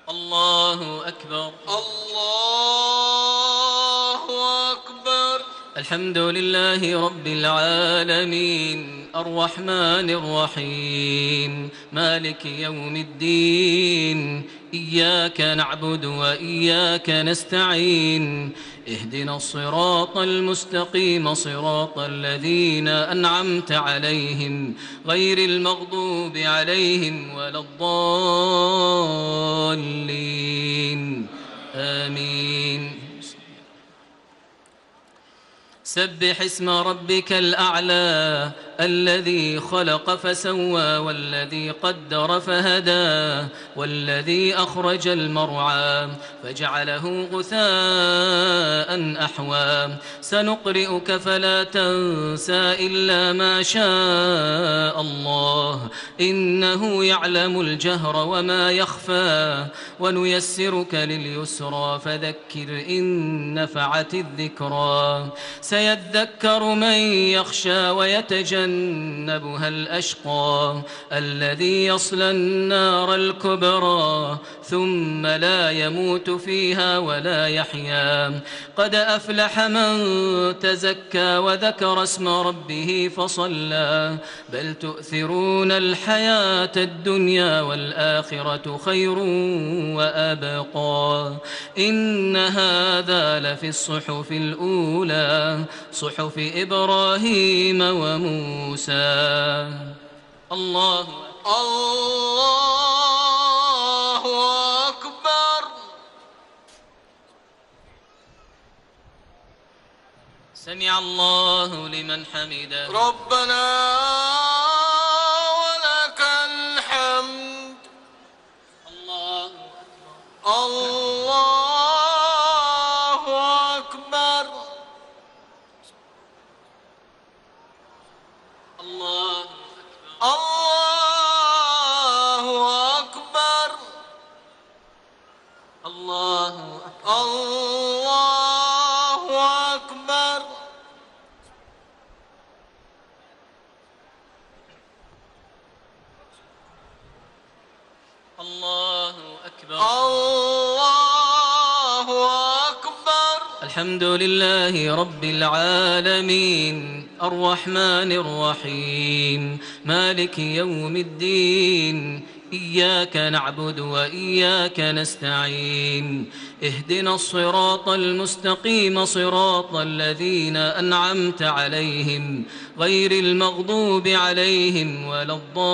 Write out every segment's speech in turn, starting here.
الله أكبر. الله أكبر. الحمد لله رب العالمين الرحمن الرحيم مالك يوم الدين إياك نعبد وإياك نستعين اهدنا الصراط المستقيم صراط الذين أنعمت عليهم غير المغضوب عليهم ولا الضالين آمين. سبح اسم ربك الأعلى الذي خلق فسوى والذي قدر فهدى والذي أخرج المرعى فجعله غثاء أحوى سنقرئك فلا تنسى إلا ما شاء الله إنه يعلم الجهر وما يخفى ونيسرك لليسرى فذكر إن نفعت الذكرى سيذكر من يخشى ويتجنبها الأشقى الذي يصلى النار الكبرى ثم لا يموت فيها ولا يحيا قد أفلح من تزكى وذكر اسم ربه فصلى بل تؤثرون الحياة الدنيا والآخرة خير وأبقى إن هذا لفي الصحف الأولى صحف إبراهيم وموسى. الله أكبر. سمع الله لمن حمده. ربنا ولك الحمد. الله أكبر. الله أكبر. الله أكبر. الله أكبر. الله أكبر. الله أكبر. الله أكبر. الحمد لله رب العالمين الرحمن الرحيم مالك يوم الدين إياك نعبد وإياك نستعين اهدنا الصراط المستقيم صراط الذين أنعمت عليهم غير المغضوب عليهم ولا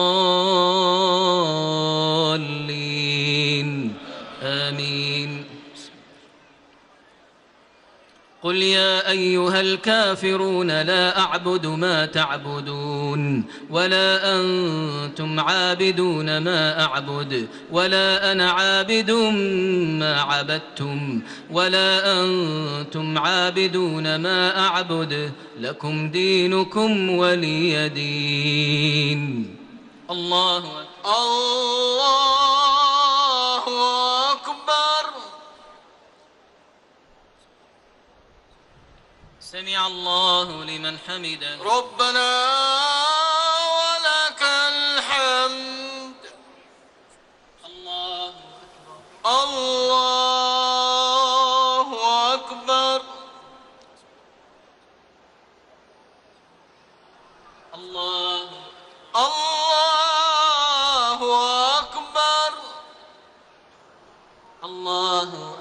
الضالين آمين. قل يا أيها الكافرون لا أعبد ما تعبدون ولا أنتم عابدون ما أعبد ولا أنا عابد ما عبدتم ولا أنتم عابدون ما أعبد لكم دينكم ولي دين. الله أكبر. الله أكبر. سمع الله لمن حمده. ربنا ولك الحمد. الله أكبر. الله أكبر. الله أكبر. الله أكبر.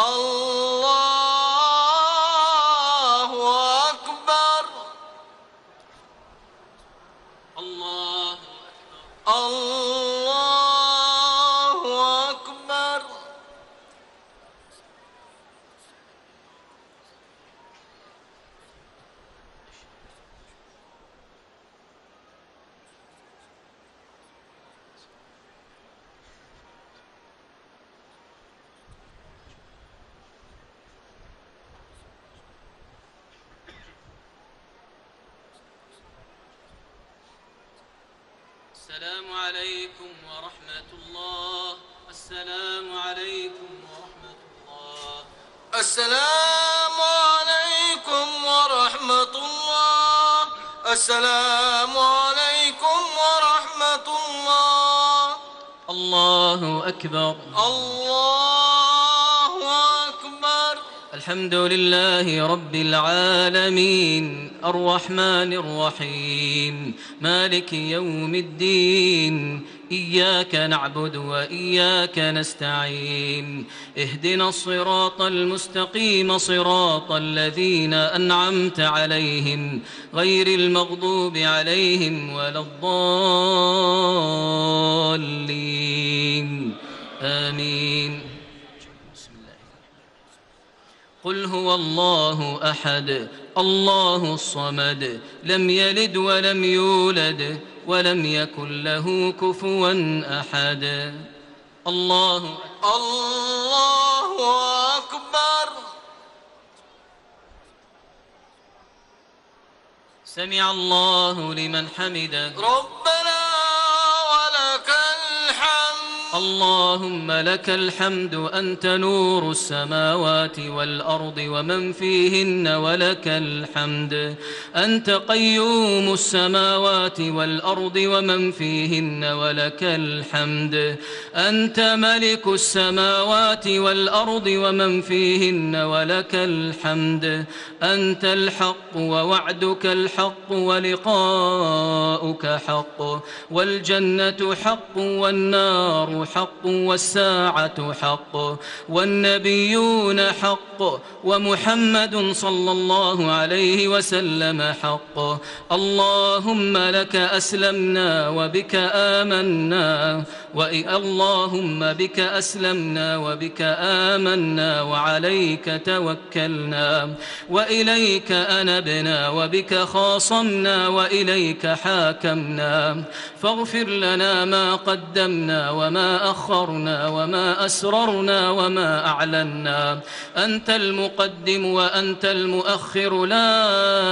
السلام عليكم ورحمة الله. السلام عليكم ورحمة الله. السلام عليكم ورحمة الله. السلام عليكم ورحمة الله. الله الله أكبر. الله أكبر. الحمد لله رب العالمين الرحمن الرحيم مالك يوم الدين إياك نعبد وإياك نستعين اهدنا الصراط المستقيم صراط الذين أنعمت عليهم غير المغضوب عليهم ولا الضالين آمين. قل هو الله أحد الله الصمد لم يلد ولم يولد ولم يكن له كفوا أحد. الله أكبر. سمع الله لمن حمده. ربنا ولك الحمد. اللهم لك الحمد أنت نور السماوات والأرض ومن فيهن ولك الحمد أنت قيوم السماوات والأرض ومن فيهن ولك الحمد أنت ملك السماوات والأرض ومن فيهن ولك الحمد أنت الحق ووعدك الحق ولقاؤك حق والجنة حق والنار حق والساعة حق والنبيون حق ومحمد صلى الله عليه وسلم حق. اللهم لك أسلمنا وبك آمنا اللهم بك أسلمنا وبك آمنا وعليك توكلنا وإليك أنبنا وبك خاصمنا وإليك حاكمنا فاغفر لنا ما قدمنا وما أخرنا وما أسررنا وما أعلنا أنت المقدم وأنت المؤخر لا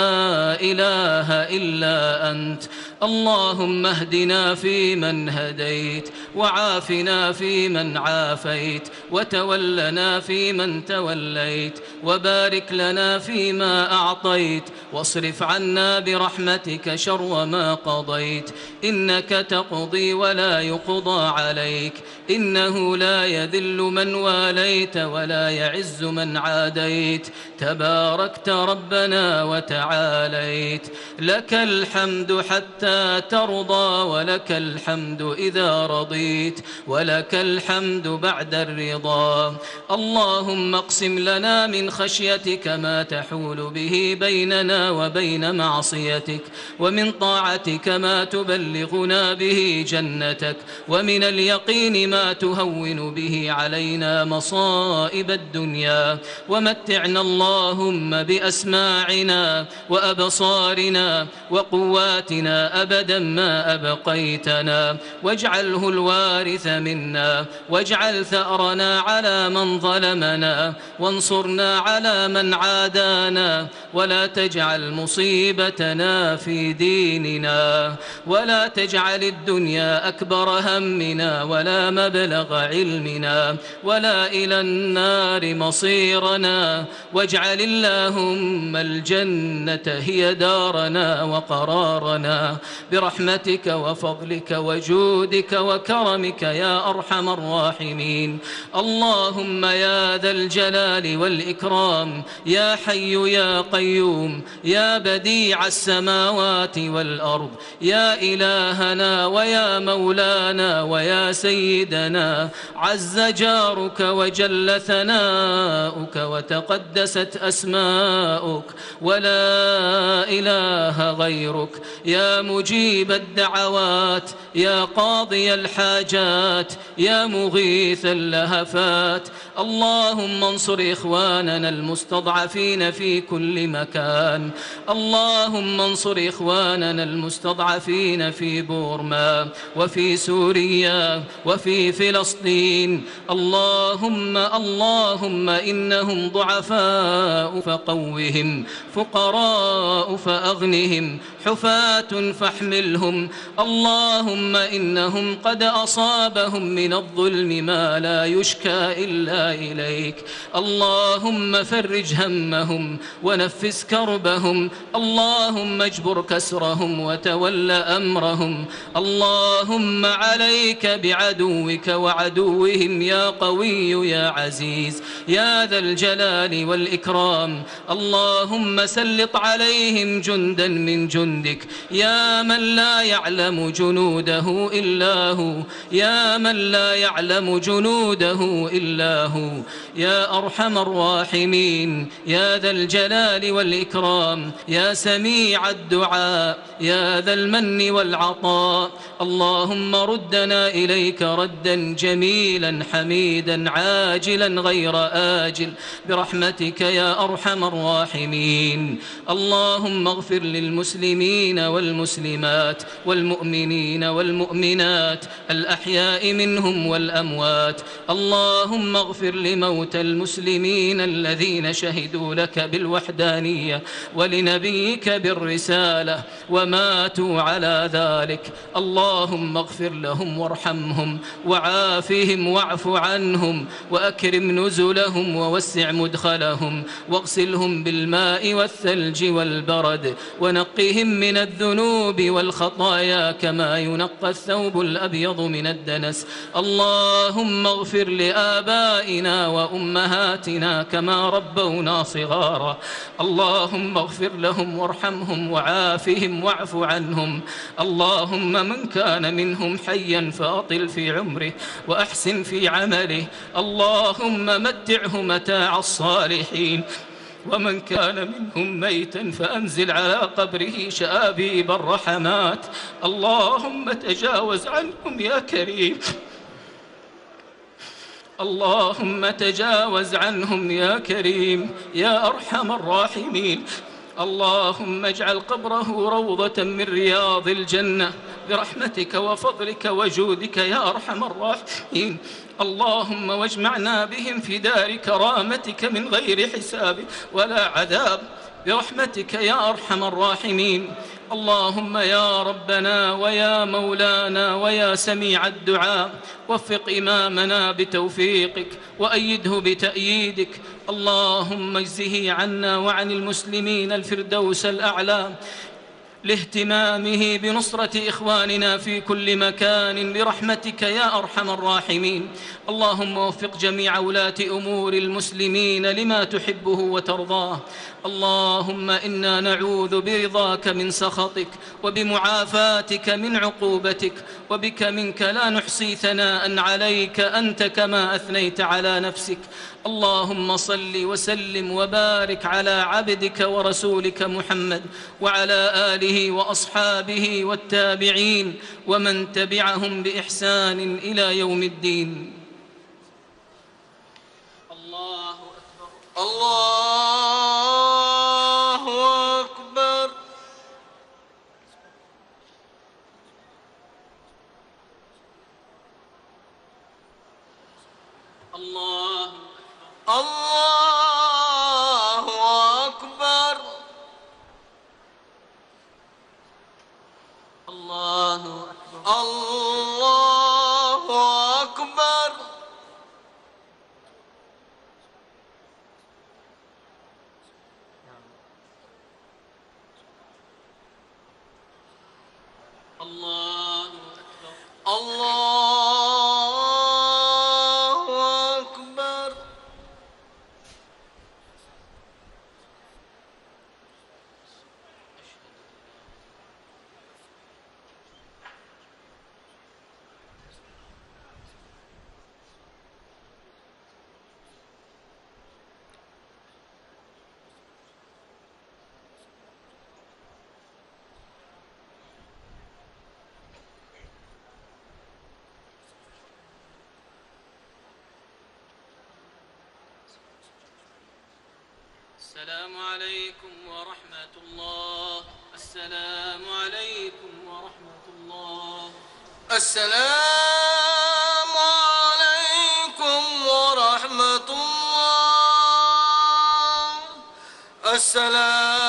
إله إلا أنت. اللهم اهدنا فيمن هديت وعافنا فيمن عافيت وتولنا فيمن توليت وبارك لنا فيما أعطيت واصرف عنا برحمتك شر ما قضيت إنك تقضي ولا يقضى عليك إنه لا يذل من واليت ولا يعز من عاديت تباركت ربنا وتعاليت. لك الحمد حتى ترضى ولك الحمد إذا رضيت ولك الحمد بعد الرضا. اللهم اقسم لنا من خشيتك ما تحول به بيننا وبين معصيتك ومن طاعتك ما تبلغنا به جنتك ومن اليقين ما تهون به علينا مصائب الدنيا ومتعنا اللهم بأسماعنا وأبصارنا وقواتنا أبدا ما أبقيتنا واجعله الوارث منا واجعل ثأرنا على من ظلمنا وانصرنا على من عادانا ولا تجعل مصيبتنا في ديننا ولا تجعل الدنيا أكبر همنا ولا مبلغ علمنا ولا إلى النار مصيرنا واجعل اللهم الجنة هي دارنا وقرارنا برحمتك وفضلك وجودك وكرمك يا أرحم الراحمين. اللهم يا ذا الجلال والإكرام يا حي يا قيوم يا بديع السماوات والأرض يا إلهنا ويا مولانا ويا سيدنا عز جارك وجل ثناؤك وتقدست أسماؤك ولا إله غيرك يا مجيب الدعوات يا قاضي الحاجات يا مغيث اللهفات. اللهم انصر إخواننا المستضعفين في كل مكان. اللهم انصر إخواننا المستضعفين في بورما وفي سوريا وفي فلسطين. اللهم إنهم ضعفاء فقوهم فقراء فأغنهم حفاة فاحملهم. اللهم إنهم قد أصابهم من الظلم ما لا يشكى إلا إليك. اللهم فرج همهم ونفس كربهم. اللهم اجبر كسرهم وتول أمرهم. اللهم عليك بعدوك وعدوهم يا قوي يا عزيز يا ذا الجلال والإكرام. اللهم سلط عليهم جندا من جندك يا من لا يعلم جنوده إلا هو، يا من لا يعلم جنوده إلا هو، يا أرحم الراحمين يا ذا الجلال والإكرام يا سميع الدعاء يا ذا المن والعطاء. اللهم ردنا إليك ردا جميلا حميدا عاجلا غير آجل برحمتك يا أرحم الراحمين. اللهم اغفر للمسلمين والمسلمات والمؤمنين والمؤمنات الأحياء منهم والأموات. اللهم اغفر لموتى المسلمين الذين شهدوا لك بالوحدانية ولنبيك بالرسالة وماتوا على ذلك. اللهم اغفر لهم وارحمهم وعافهم واعف عنهم وأكرم نزلهم ووسع مدخلهم واغسلهم بالماء والثلج والبرد ونقهم من الذنوب والخطايا كما ينقى الثوب الأبيض من الدنس. اللهم اغفر لآبائنا وأمهاتنا كما ربونا صغارا. اللهم اغفر لهم وارحمهم وعافهم واعف عنهم. اللهم من كان منهم حيا فأطل في عمره وأحسن في عمله. اللهم متعه متاع الصالحين. ومن كان منهم ميتا فأنزل على قبره شآبيب الرحمات. اللهم تجاوز عنهم يا كريم. اللهم تجاوز عنهم يا كريم يا أرحم الراحمين. اللهم اجعل قبره روضة من رياض الجنة برحمتك وفضلك وجودك يا أرحم الراحمين. اللهم واجمعنا بهم في دار كرامتك من غير حساب ولا عذاب برحمتك يا أرحم الراحمين. اللهم يا ربنا ويا مولانا ويا سميع الدعاء وفق إمامنا بتوفيقك وأيده بتأييدك. اللهم اجزه عنا وعن المسلمين الفردوس الأعلى لاهتمامه بنصرة إخواننا في كل مكان برحمتك يا أرحم الراحمين. اللهم وفق جميع ولاة أمور المسلمين لما تحبه وترضاه. اللهم إنا نعوذ برضاك من سخطك وبمعافاتك من عقوبتك وبك منك لا نحصي ثناء عليك أنت كما أثنيت على نفسك. اللهم صل وسلم وبارك على عبدك ورسولك محمد وعلى آله وأصحابه والتابعين ومن تبعهم بإحسان إلى يوم الدين. الله أكبر. الله أكبر. الله الله أكبر. الله أكبر. الله أكبر. الله أكبر. الله أكبر. السلام عليكم ورحمة الله. السلام عليكم ورحمة الله. السلام عليكم ورحمة الله. السلام